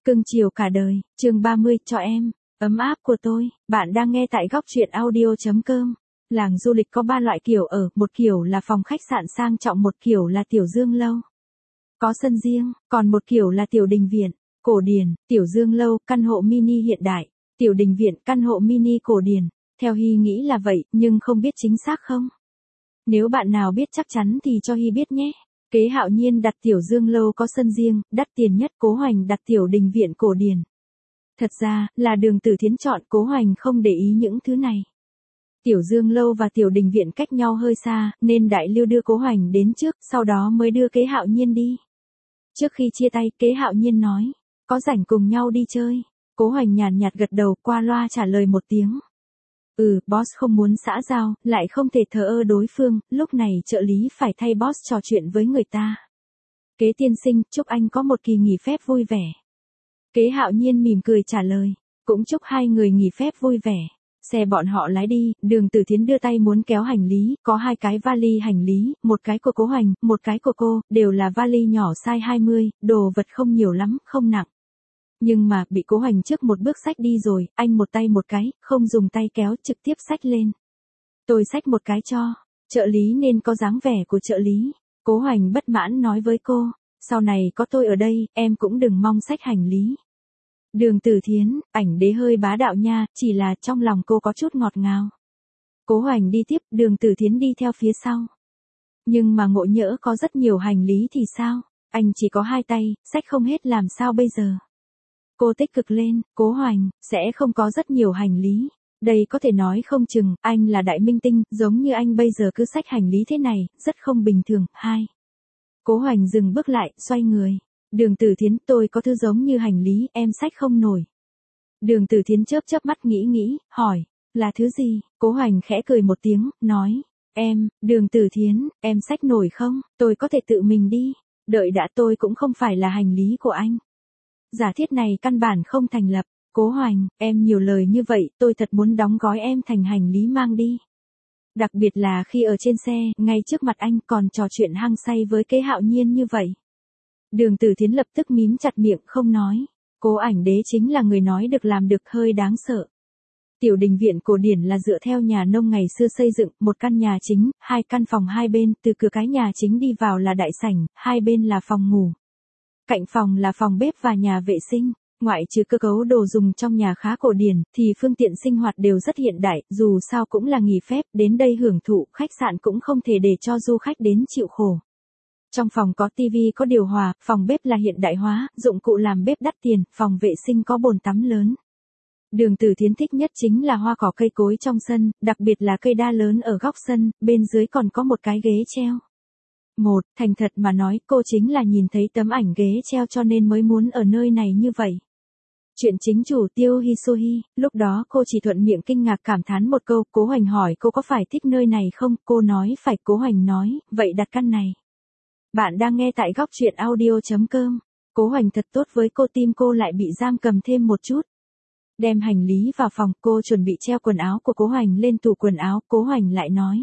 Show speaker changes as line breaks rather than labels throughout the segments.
Cưng chiều cả đời, chương 30, cho em, ấm áp của tôi, bạn đang nghe tại góc truyện audio.com. Làng du lịch có 3 loại kiểu ở, một kiểu là phòng khách sạn sang trọng, một kiểu là tiểu dương lâu. Có sân riêng, còn một kiểu là tiểu đình viện, cổ điển, tiểu dương lâu, căn hộ mini hiện đại, tiểu đình viện, căn hộ mini cổ điển. Theo Hy nghĩ là vậy, nhưng không biết chính xác không? Nếu bạn nào biết chắc chắn thì cho Hy biết nhé. Kế Hạo Nhiên đặt tiểu dương lâu có sân riêng, đắt tiền nhất. Cố Hoành đặt tiểu đình viện cổ điển. Thật ra, là Đường Tử Thiến chọn, Cố Hoành không để ý những thứ này. Tiểu dương lâu và tiểu đình viện cách nhau hơi xa, nên Đại Lưu đưa Cố Hoành đến trước, sau đó mới đưa Kế Hạo Nhiên đi. Trước khi chia tay, Kế Hạo Nhiên nói, có rảnh cùng nhau đi chơi. Cố Hoành nhàn nhạt gật đầu, qua loa trả lời một tiếng. Boss không muốn xã giao, lại không thể thờ ơ đối phương, lúc này trợ lý phải thay boss trò chuyện với người ta. Kế tiên sinh, chúc anh có một kỳ nghỉ phép vui vẻ. Kế Hạo Nhiên mỉm cười trả lời, cũng chúc hai người nghỉ phép vui vẻ. Xe bọn họ lái đi, Đường Tử Thiến đưa tay muốn kéo hành lý, có 2 cái vali hành lý, một cái của Cố Hoành, một cái của cô, đều là vali nhỏ size 20, đồ vật không nhiều lắm, không nặng. Nhưng mà, bị Cố Hoành trước một bước xách đi rồi, anh một tay một cái, không dùng tay kéo, trực tiếp xách lên. Tôi xách một cái cho, trợ lý nên có dáng vẻ của trợ lý. Cố Hoành bất mãn nói với cô, sau này có tôi ở đây, em cũng đừng mong xách hành lý. Đường Tử Thiến, ảnh đế hơi bá đạo nha, chỉ là trong lòng cô có chút ngọt ngào. Cố Hoành đi tiếp, Đường Tử Thiến đi theo phía sau. Nhưng mà ngộ nhỡ có rất nhiều hành lý thì sao? Anh chỉ có 2 tay, xách không hết làm sao bây giờ? Cô tích cực lên, Cố Hoành, sẽ không có rất nhiều hành lý. Đây có thể nói không chừng, anh là đại minh tinh, giống như anh bây giờ cứ xách hành lý thế này, rất không bình thường. 2. Cố Hoành dừng bước lại, xoay người. Đường Tử Thiến, tôi có thứ giống như hành lý, em xách không nổi. Đường Tử Thiến chớp mắt nghĩ, hỏi, là thứ gì? Cố Hoành khẽ cười một tiếng, nói, Đường Tử Thiến, em xách nổi không? Tôi có thể tự mình đi. Đợi đã, tôi cũng không phải là hành lý của anh. Giả thiết này căn bản không thành lập. Cố Hoành, em nhiều lời như vậy, tôi thật muốn đóng gói em thành hành lý mang đi. Đặc biệt là khi ở trên xe, ngay trước mặt anh còn trò chuyện hăng say với Kế Hạo Nhiên như vậy. Đường Tử Thiến lập tức mím chặt miệng không nói. Cố ảnh đế chính là người nói được làm được, hơi đáng sợ. Tiểu đình viện cổ điển là dựa theo nhà nông ngày xưa xây dựng, một căn nhà chính, 2 căn phòng hai bên, từ cửa cái nhà chính đi vào là đại sảnh, hai bên là phòng ngủ. Cạnh phòng là phòng bếp và nhà vệ sinh. Ngoại trừ cơ cấu đồ dùng trong nhà khá cổ điển, thì phương tiện sinh hoạt đều rất hiện đại, dù sao cũng là nghỉ phép, đến đây hưởng thụ, khách sạn cũng không thể để cho du khách đến chịu khổ. Trong phòng có tivi, có điều hòa, phòng bếp là hiện đại hóa, dụng cụ làm bếp đắt tiền, phòng vệ sinh có bồn tắm lớn. Đường Tử Thiến thích nhất chính là hoa cỏ cây cối trong sân, đặc biệt là cây đa lớn ở góc sân, bên dưới còn có một cái ghế treo. Thành thật mà nói, cô chính là nhìn thấy tấm ảnh ghế treo cho nên mới muốn ở nơi này như vậy. Chuyện chính chủ Tiêu Hi Sohi, lúc đó cô chỉ thuận miệng kinh ngạc cảm thán một câu. Cố Hoành hỏi cô có phải thích nơi này không, cô nói phải. Cố Hoành nói, vậy đặt căn này. Bạn đang nghe tại góc truyện audio.com. Cố Hoành thật tốt với cô, tim cô lại bị giam cầm thêm một chút. Đem hành lý vào phòng, cô chuẩn bị treo quần áo của Cố Hoành lên tủ quần áo. Cố Hoành lại nói,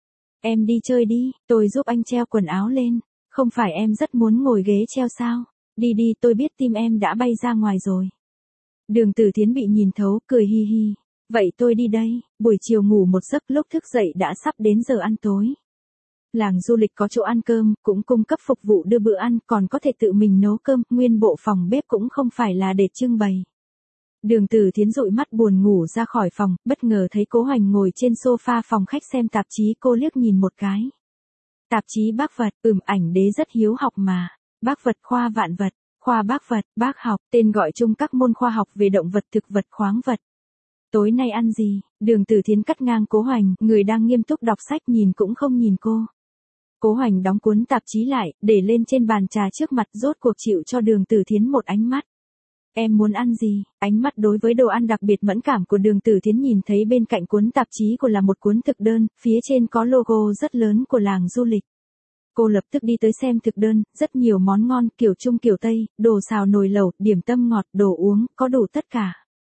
em đi chơi đi, tôi giúp anh treo quần áo lên. Không phải em rất muốn ngồi ghế treo sao? Đi, tôi biết tim em đã bay ra ngoài rồi. Đường Tử Thiến bị nhìn thấu, cười hi hi. Vậy tôi đi đây. Buổi chiều ngủ một giấc, lúc thức dậy đã sắp đến giờ ăn tối. Làng du lịch có chỗ ăn cơm, cũng cung cấp phục vụ đưa bữa ăn, còn có thể tự mình nấu cơm, nguyên bộ phòng bếp cũng không phải là để trưng bày. Đường Tử Thiến dụi mắt buồn ngủ ra khỏi phòng, bất ngờ thấy Cố Hoành ngồi trên sofa phòng khách xem tạp chí. Cô liếc nhìn một cái. Tạp chí bác vật, ảnh đế rất hiếu học mà. Bác vật, khoa vạn vật, khoa bác vật, bác học, tên gọi chung các môn khoa học về động vật, thực vật, khoáng vật. Tối nay ăn gì? Đường Tử Thiến cắt ngang Cố Hoành, người đang nghiêm túc đọc sách, nhìn cũng không nhìn cô. Cố Hoành đóng cuốn tạp chí lại, để lên trên bàn trà trước mặt, rốt cuộc chịu cho Đường Tử Thiến một ánh mắt. Em muốn ăn gì? Ánh mắt đối với đồ ăn đặc biệt mẫn cảm của Đường Tử Thiến nhìn thấy bên cạnh cuốn tạp chí của là một cuốn thực đơn, phía trên có logo rất lớn của làng du lịch. Cô lập tức đi tới xem thực đơn, rất nhiều món ngon, kiểu Trung kiểu Tây, đồ xào nồi lẩu, điểm tâm ngọt, đồ uống, có đủ tất cả.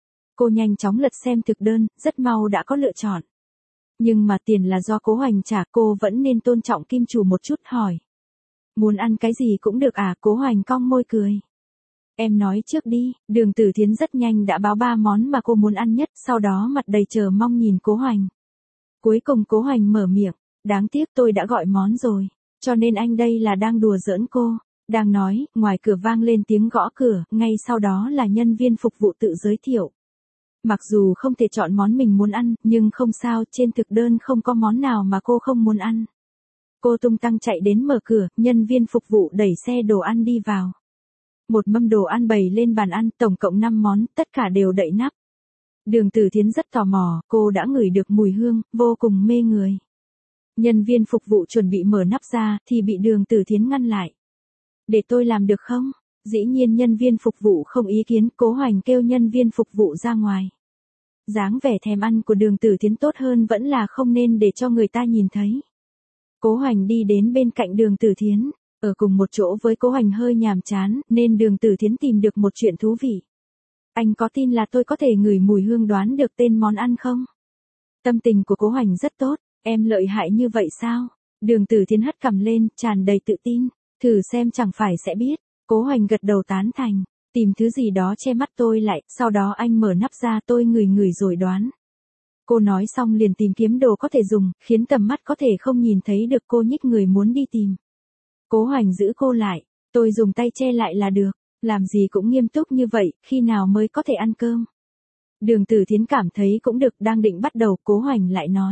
Cô nhanh chóng lật xem thực đơn, rất mau đã có lựa chọn. Nhưng mà tiền là do Cố Hoành trả, cô vẫn nên tôn trọng kim chủ một chút, hỏi. Muốn ăn cái gì cũng được à? Cố Hoành cong môi cười. Em nói trước đi, Đường Tử Thiến rất nhanh đã báo 3 món mà cô muốn ăn nhất, sau đó mặt đầy chờ mong nhìn Cố Hoành. Cuối cùng Cố Hoành mở miệng, đáng tiếc tôi đã gọi món rồi, cho nên anh đây là đang đùa giỡn cô. Đang nói, ngoài cửa vang lên tiếng gõ cửa, ngay sau đó là nhân viên phục vụ tự giới thiệu. Mặc dù không thể chọn món mình muốn ăn, nhưng không sao, trên thực đơn không có món nào mà cô không muốn ăn. Cô tung tăng chạy đến mở cửa, nhân viên phục vụ đẩy xe đồ ăn đi vào. Một mâm đồ ăn bày lên bàn ăn, tổng cộng 5 món, tất cả đều đậy nắp. Đường Tử Thiến rất tò mò, cô đã ngửi được mùi hương, vô cùng mê người. Nhân viên phục vụ chuẩn bị mở nắp ra, thì bị Đường Tử Thiến ngăn lại. Để tôi làm được không? Dĩ nhiên nhân viên phục vụ không ý kiến, Cố Hoành kêu nhân viên phục vụ ra ngoài. Dáng vẻ thèm ăn của Đường Tử Thiến tốt hơn vẫn là không nên để cho người ta nhìn thấy. Cố Hoành đi đến bên cạnh Đường Tử Thiến, ở cùng một chỗ với Cố Hoành hơi nhàm chán, nên Đường Tử Thiến tìm được một chuyện thú vị. Anh có tin là tôi có thể ngửi mùi hương đoán được tên món ăn không? Tâm tình của Cố Hoành rất tốt, em lợi hại như vậy sao? Đường Tử Thiến hất cằm lên, tràn đầy tự tin, thử xem chẳng phải sẽ biết. Cố Hoành gật đầu tán thành, tìm thứ gì đó che mắt tôi lại, sau đó anh mở nắp ra tôi ngửi rồi đoán. Cô nói xong liền tìm kiếm đồ có thể dùng, khiến tầm mắt có thể không nhìn thấy được, cô nhích người muốn đi tìm. Cố Hoành giữ cô lại, tôi dùng tay che lại là được, làm gì cũng nghiêm túc như vậy, khi nào mới có thể ăn cơm. Đường Tử Thiến cảm thấy cũng được, đang định bắt đầu, Cố Hoành lại nói.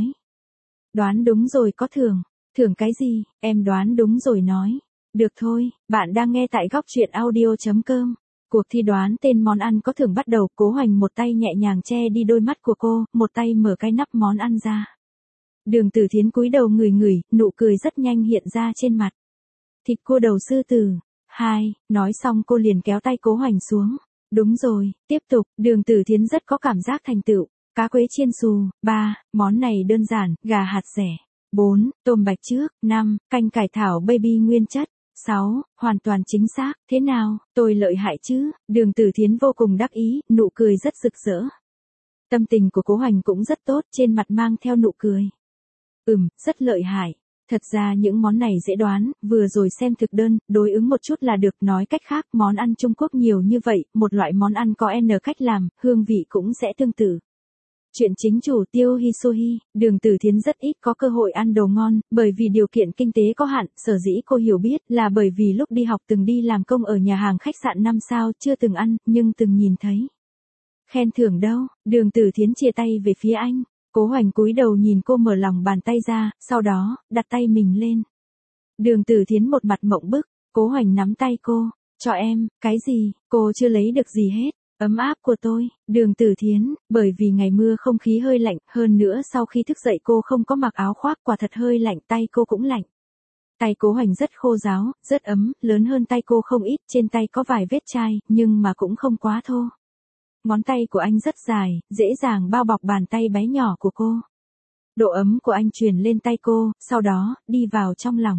Đoán đúng rồi có thưởng. Thưởng cái gì? Em đoán đúng rồi nói. Được thôi, bạn đang nghe tại góc truyện audio.com. Cuộc thi đoán tên món ăn có thưởng bắt đầu. Cố Hoành một tay nhẹ nhàng che đi đôi mắt của cô, một tay mở cái nắp món ăn ra. Đường Tử Thiến cúi đầu ngửi, nụ cười rất nhanh hiện ra trên mặt. Thịt cua đầu sư tử. 2, nói xong cô liền kéo tay Cố Hoành xuống. Đúng rồi, tiếp tục, Đường Tử Thiến rất có cảm giác thành tựu. Cá quế chiên xù. 3, món này đơn giản, gà hạt rẻ. 4, tôm bạch trước. 5, canh cải thảo baby nguyên chất. 6, hoàn toàn chính xác, thế nào, tôi lợi hại chứ? Đường Tử Thiến vô cùng đắc ý, nụ cười rất rực rỡ. Tâm tình của Cố Hoành cũng rất tốt, trên mặt mang theo nụ cười. Rất lợi hại. Thật ra những món này dễ đoán, vừa rồi xem thực đơn, đối ứng một chút là được, nói cách khác, món ăn Trung Quốc nhiều như vậy, một loại món ăn có N cách làm, hương vị cũng sẽ tương tự. Chuyện chính chủ Tiêu Hi Sohi, Đường Tử Thiến rất ít có cơ hội ăn đồ ngon, bởi vì điều kiện kinh tế có hạn, sở dĩ cô hiểu biết là bởi vì lúc đi học từng đi làm công ở nhà hàng khách sạn 5 sao, chưa từng ăn, nhưng từng nhìn thấy. Khen thưởng đâu? Đường Tử Thiến chia tay về phía anh. Cố Hoành cúi đầu nhìn cô mở lòng bàn tay ra, sau đó, đặt tay mình lên. Đường Tử Thiến một mặt mộng bức, Cố Hoành nắm tay cô, cho em, cái gì, cô chưa lấy được gì hết. Ấm áp của tôi, Đường Tử Thiến, bởi vì ngày mưa không khí hơi lạnh, hơn nữa sau khi thức dậy cô không có mặc áo khoác, quả thật hơi lạnh, tay cô cũng lạnh. Tay Cố Hoành rất khô ráo, rất ấm, lớn hơn tay cô không ít, trên tay có vài vết chai, nhưng mà cũng không quá thô. Ngón tay của anh rất dài, dễ dàng bao bọc bàn tay bé nhỏ của cô. Độ ấm của anh truyền lên tay cô, sau đó, đi vào trong lòng.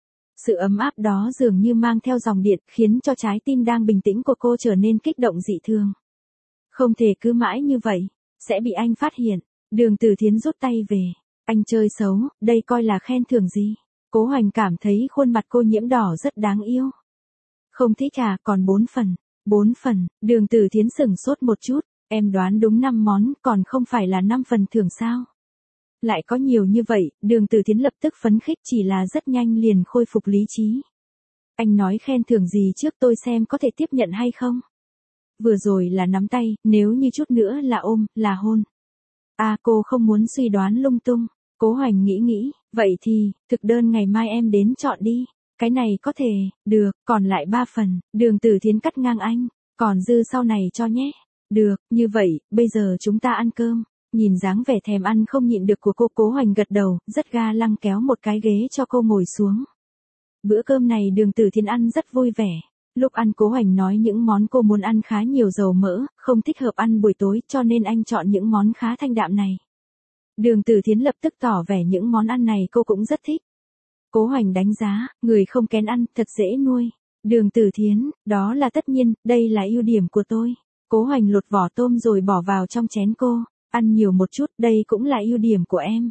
Sự ấm áp đó dường như mang theo dòng điện, khiến cho trái tim đang bình tĩnh của cô trở nên kích động dị thường. Không thể cứ mãi như vậy, sẽ bị anh phát hiện. Đường Tử Thiến rút tay về. Anh chơi xấu, đây coi là khen thưởng gì? Cố Hoành cảm thấy khuôn mặt cô nhiễm đỏ rất đáng yêu. Không thích à, còn 4 phần. 4 phần, Đường Tử Thiến sửng sốt một chút, em đoán đúng 5 món, còn không phải là 5 phần thưởng sao? Lại có nhiều như vậy, Đường Tử Thiến lập tức phấn khích, chỉ là rất nhanh liền khôi phục lý trí. Anh nói khen thưởng gì trước tôi xem có thể tiếp nhận hay không? Vừa rồi là nắm tay, nếu như chút nữa là ôm, là hôn. À, cô không muốn suy đoán lung tung. Cố Hoành nghĩ, vậy thì, thực đơn ngày mai em đến chọn đi. Cái này có thể, được, còn lại 3 phần, Đường Tử Thiến cắt ngang anh, còn dư sau này cho nhé. Được, như vậy, bây giờ chúng ta ăn cơm. Nhìn dáng vẻ thèm ăn không nhịn được của cô, Cố Hoành gật đầu, rất ga lăng kéo một cái ghế cho cô ngồi xuống. Bữa cơm này Đường Tử Thiến ăn rất vui vẻ. Lúc ăn Cố Hoành nói những món cô muốn ăn khá nhiều dầu mỡ, không thích hợp ăn buổi tối, cho nên anh chọn những món khá thanh đạm này. Đường Tử Thiến lập tức tỏ vẻ những món ăn này cô cũng rất thích. Cố Hoành đánh giá, người không kén ăn, thật dễ nuôi. Đường Tử Thiến, đó là tất nhiên, đây là ưu điểm của tôi. Cố Hoành lột vỏ tôm rồi bỏ vào trong chén cô, ăn nhiều một chút, đây cũng là ưu điểm của em.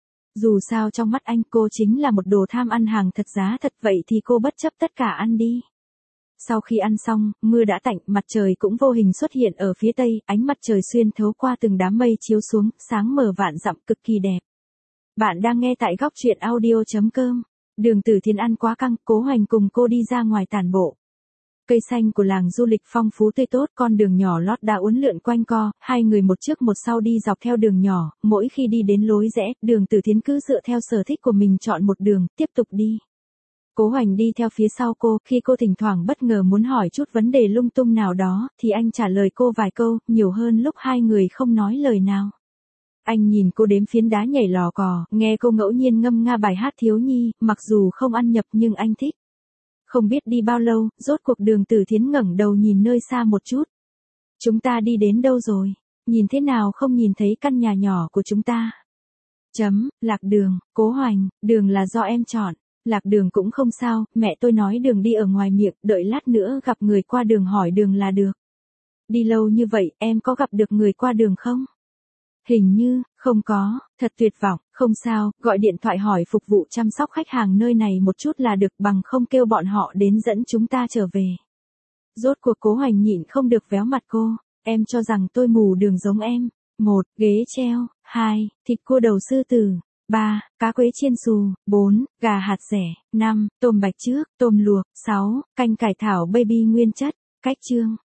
Dù sao trong mắt anh cô chính là một đồ tham ăn hàng thật giá thật, vậy thì cô bất chấp tất cả ăn đi. Sau khi ăn xong, mưa đã tạnh, mặt trời cũng vô hình xuất hiện ở phía tây, ánh mặt trời xuyên thấu qua từng đám mây chiếu xuống, sáng mờ vạn dặm cực kỳ đẹp. Bạn đang nghe tại góc truyện audio.com. Đường Tử Thiến ăn quá căng, Cố Hoành cùng cô đi ra ngoài tản bộ. Cây xanh của làng du lịch phong phú tươi tốt, con đường nhỏ lót đá uốn lượn quanh co, hai người một trước một sau đi dọc theo đường nhỏ, mỗi khi đi đến lối rẽ, Đường Tử Thiến cứ dựa theo sở thích của mình chọn một đường, tiếp tục đi. Cố Hoành đi theo phía sau cô, khi cô thỉnh thoảng bất ngờ muốn hỏi chút vấn đề lung tung nào đó, thì anh trả lời cô vài câu, nhiều hơn lúc hai người không nói lời nào. Anh nhìn cô đếm phiến đá nhảy lò cò, nghe cô ngẫu nhiên ngâm nga bài hát thiếu nhi, mặc dù không ăn nhập nhưng anh thích. Không biết đi bao lâu, rốt cuộc Đường Tử Thiến ngẩng đầu nhìn nơi xa một chút. Chúng ta đi đến đâu rồi? Nhìn thế nào không nhìn thấy căn nhà nhỏ của chúng ta? Lạc đường, Cố Hoành, đường là do em chọn. Lạc đường cũng không sao, mẹ tôi nói đường đi ở ngoài miệng, đợi lát nữa gặp người qua đường hỏi đường là được. Đi lâu như vậy, em có gặp được người qua đường không? Hình như, không có, thật tuyệt vọng, không sao, gọi điện thoại hỏi phục vụ chăm sóc khách hàng nơi này một chút là được, bằng không kêu bọn họ đến dẫn chúng ta trở về. Rốt cuộc Cố Hoành nhịn không được véo mặt cô, em cho rằng tôi mù đường giống em. 1. Ghế treo, 2. Thịt cua đầu sư tử, 3. Cá quế chiên xù, 4. Gà hạt dẻ, 5. Tôm bạch trước, tôm luộc, 6. Canh cải thảo baby nguyên chất. Cách chương